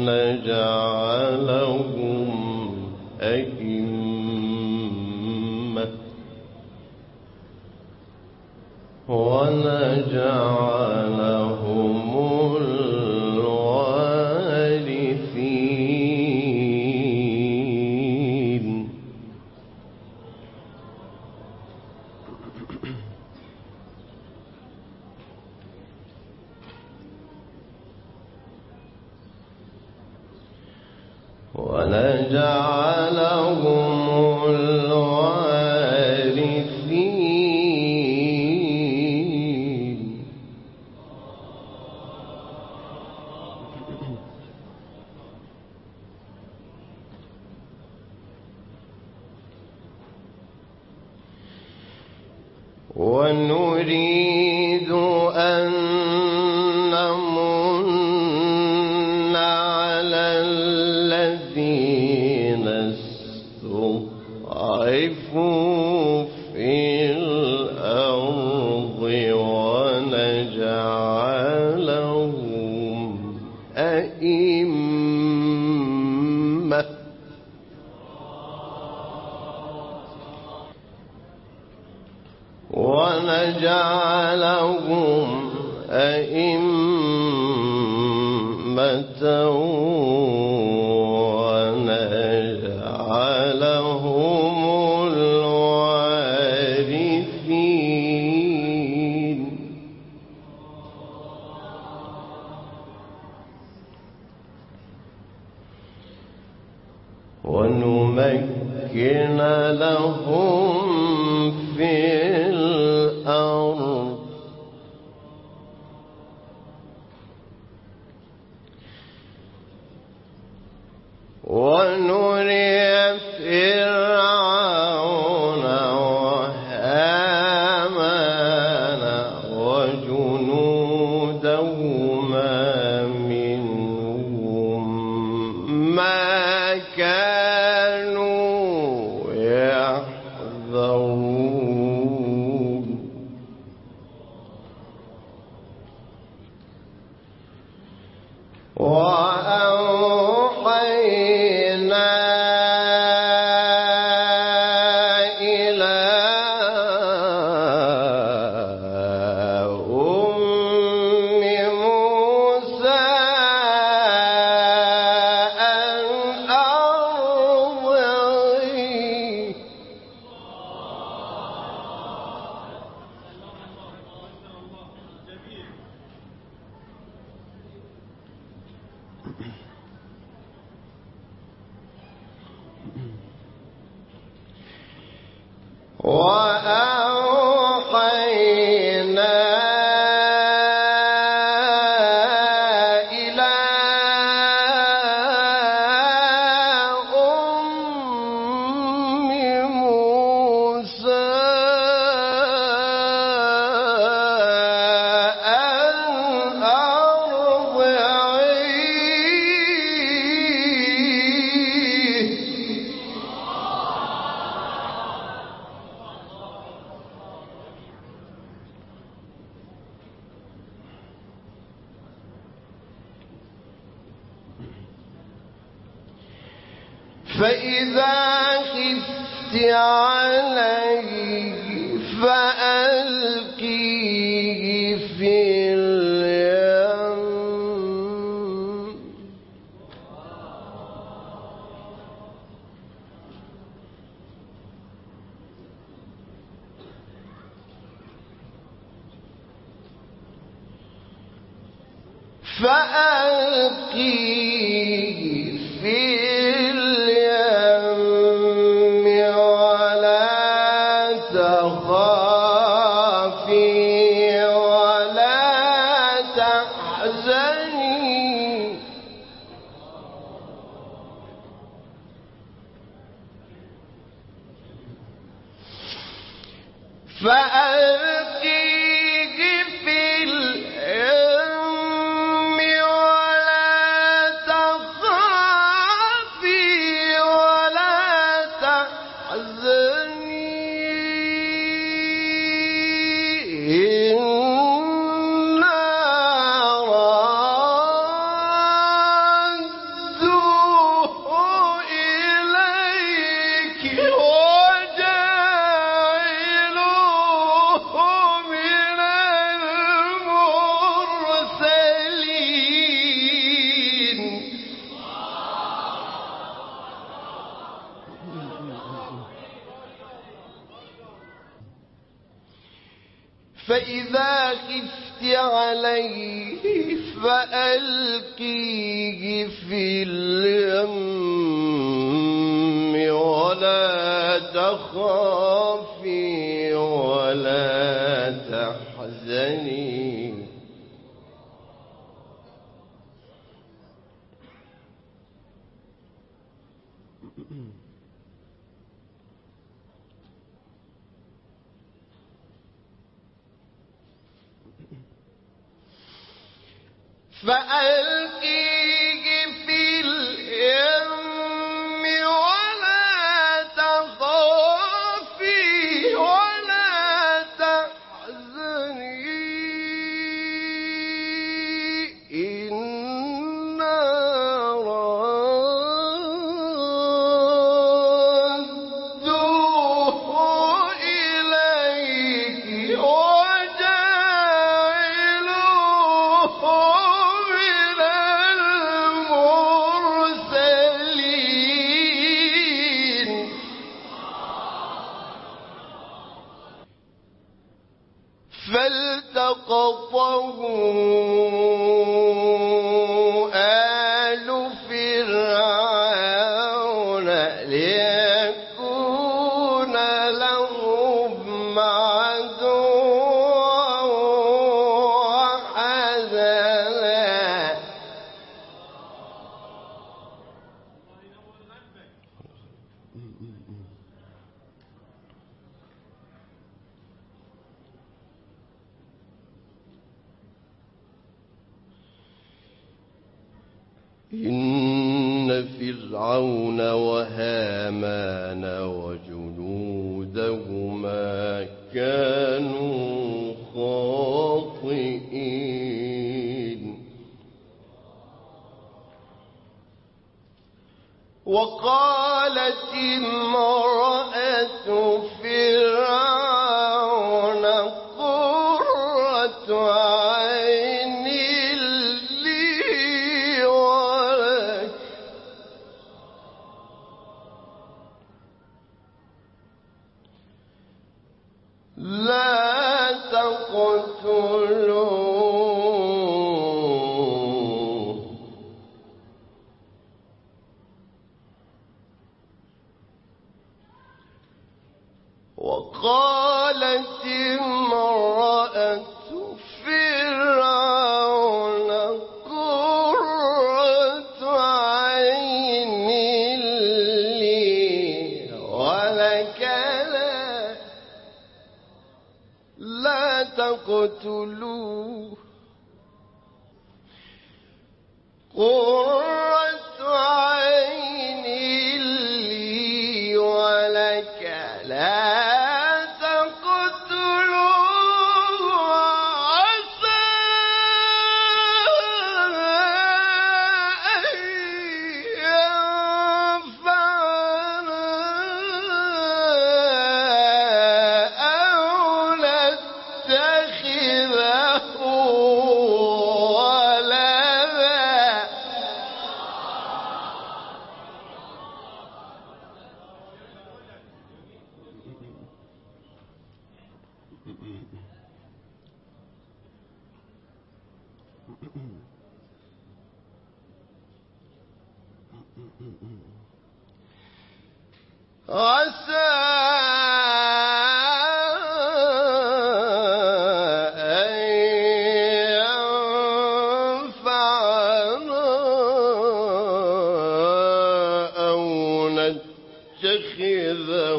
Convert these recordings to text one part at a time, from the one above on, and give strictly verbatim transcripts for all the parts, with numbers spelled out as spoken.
ونجعلهم أئمة ونجعلهم الوارثين ونجعلهم الوارثين ونريد أن نمن على الذين استضعفوا في الأرض ونجعلهم أئمة ونجعلهم أئمة ونجعلهم الوارثين ونمكن لهم في الأرض ونري فرعون وهامان وجنودهما منهم ما كانوا يحذرون وأوحينا إلى أم موسى أن أرضعيه وأوحينا إلى أم موسى أن أرضعيه فإذا خفت عليه فألقيه في اليم فألقيه في اليم ولا تخافي ولا تحزني فألقيه في اليم ولا تخافي ولا تحزني إنا فإذا خفت عليه فألقيه في اليم ولا تخافي ولا تحزني فألقيه في اليم ولا تخافي ولا تحزني إنا ردوه إليك فالتقطه آل فرعون ليكون لهم عدوا وحزنا إن فرعون وهامان وجنودهما كانوا خاطئين وقالت امرأة فرعون قرة عين لي ولك لا تقتلوه وقالت امرأة فرعون قرة عين لي ولك لا تقتلوه قرة عين لي ولك لا عسى أن ينفعنا أو نتخذه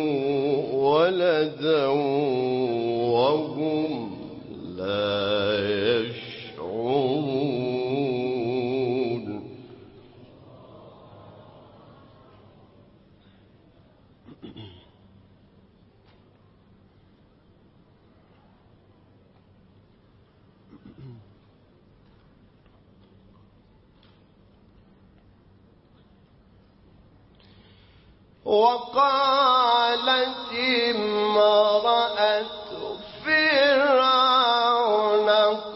ولدا وهم لا يشعرون وقالت امرأة فرعون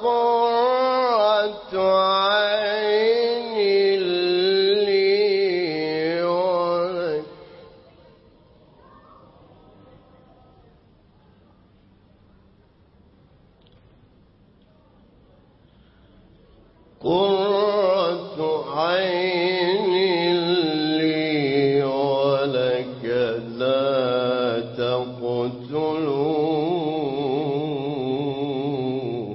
قرة عين لي ولك عين لي ولك لا تقتلوه.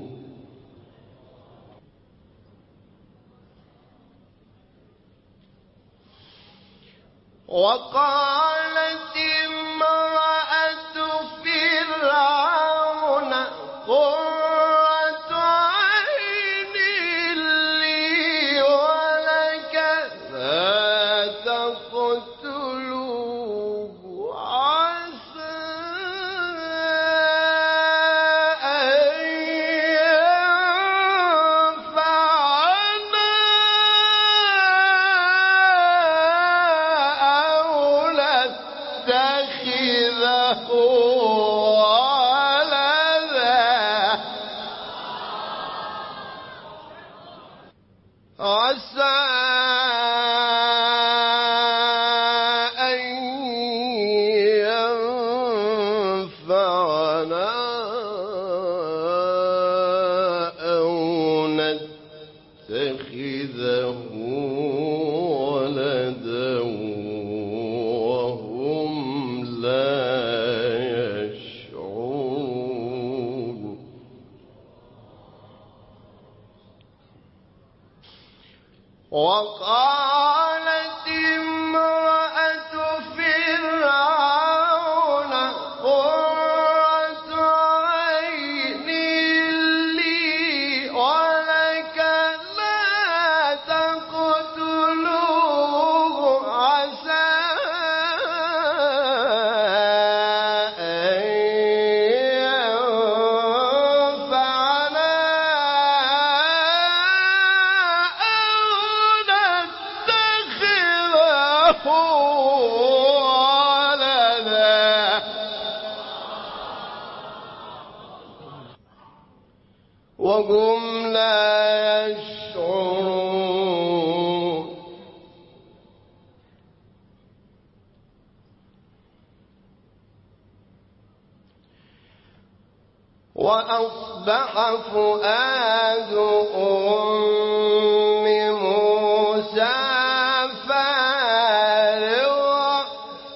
وقالت امرأة فرعون قرة عين لي ولك لا تقتلوه عسى أن ينفعنا أو نتخذه ولدا عسى أن ينفعنا أو نتخذه ولدا وهم لا يشعرون. وقالت امرأة فرعون قرة عين لي ولك لا تقتلوه عسى أن ينفعنا ولدا وهم لا يشعرون. وأصبح فؤاد أم موسى فارغا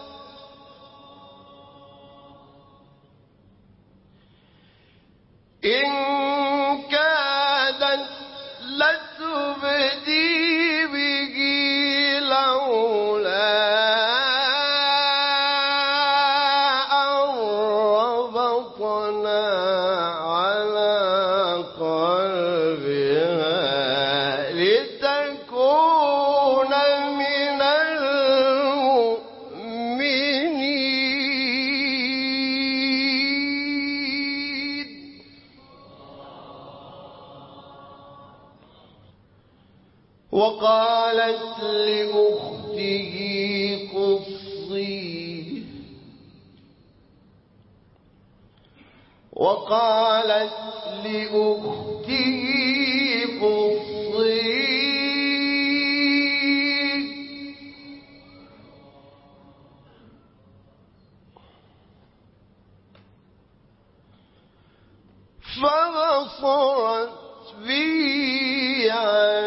إن كادت لتبدي به لولا أن ربطنا على قلبها لتكون من المؤمنين. وقالت لأخته قصيه وقالت لأخته قصيه فبصرت به عن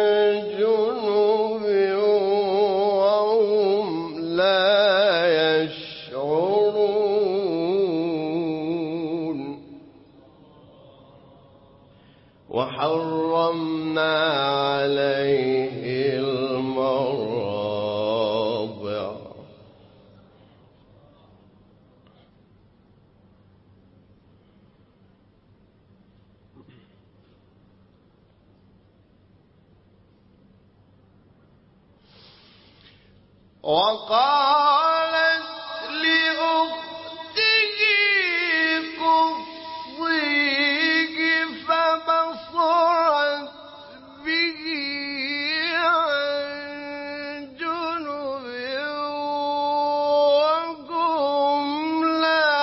جنب وهم لا يشعرون. وحرمنا عليه المراضع وقالت لأخته قصيه فبصرت به عن جنب وهم لا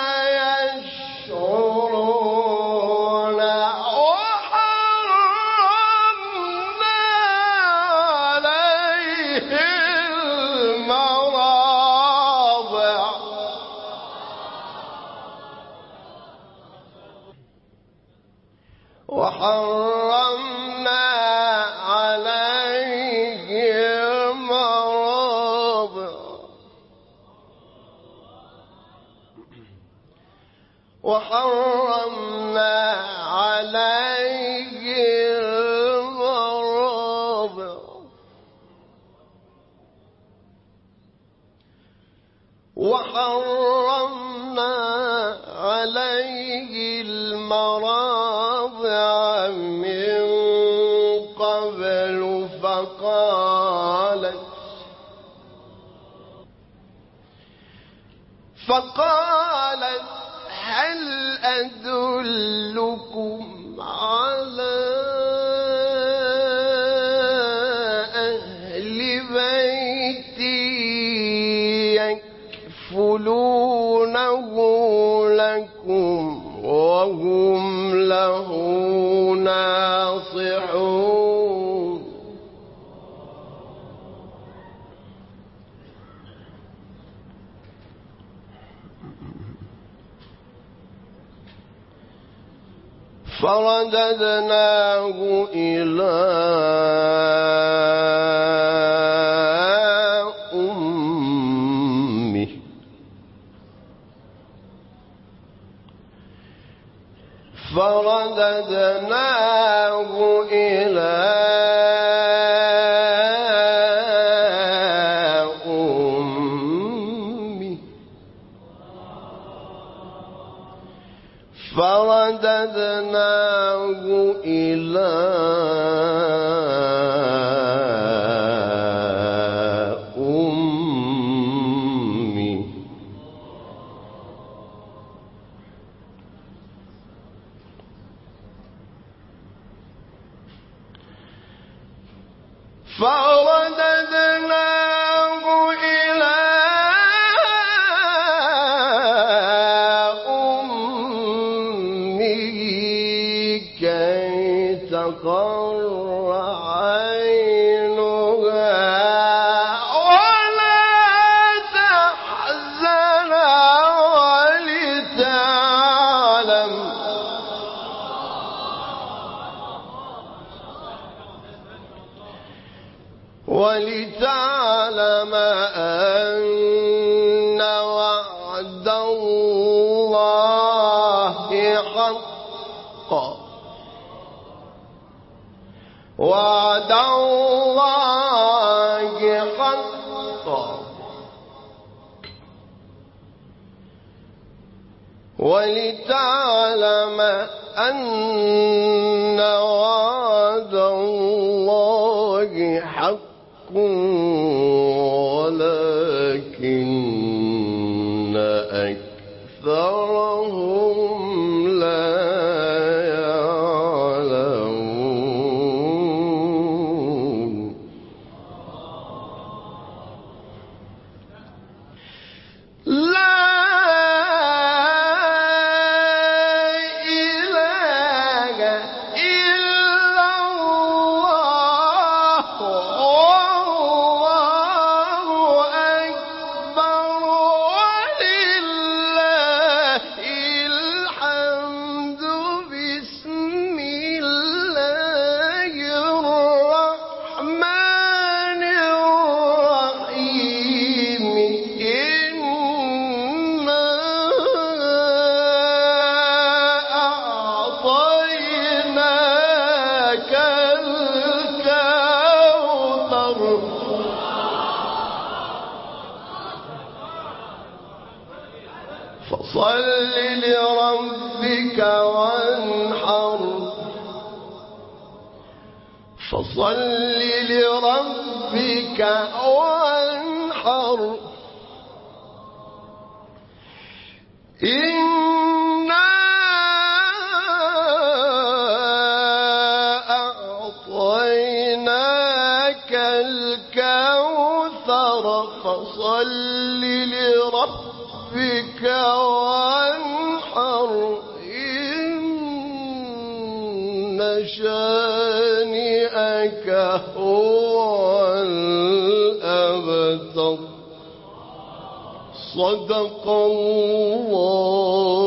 يشعرون. وحرمنا عليه المراضع وحرمنا عليه المراضع وحرمنا عليه المراضع من قبل فقالت فقالت هل أدلكم على أهل بيت يكفلونه لكم وهم له ناصحون فرددناه إلى أمه فرددناه إلى أمه فرددناه إلى أمه فرددناه إلى أمه كي تقر عينها ولا تحزن ولتعلم ولتعلم أن وعد الله حق وعد الله حق ولتعلم أن وعد الله حق ولكن أكثرهم لا يعلمون لا فصل لربك وانحر فصل لربك وانحر إنا أعطيناك الكوثر فصل لربك وانحر إن شانئك هو الأبتر صدق الله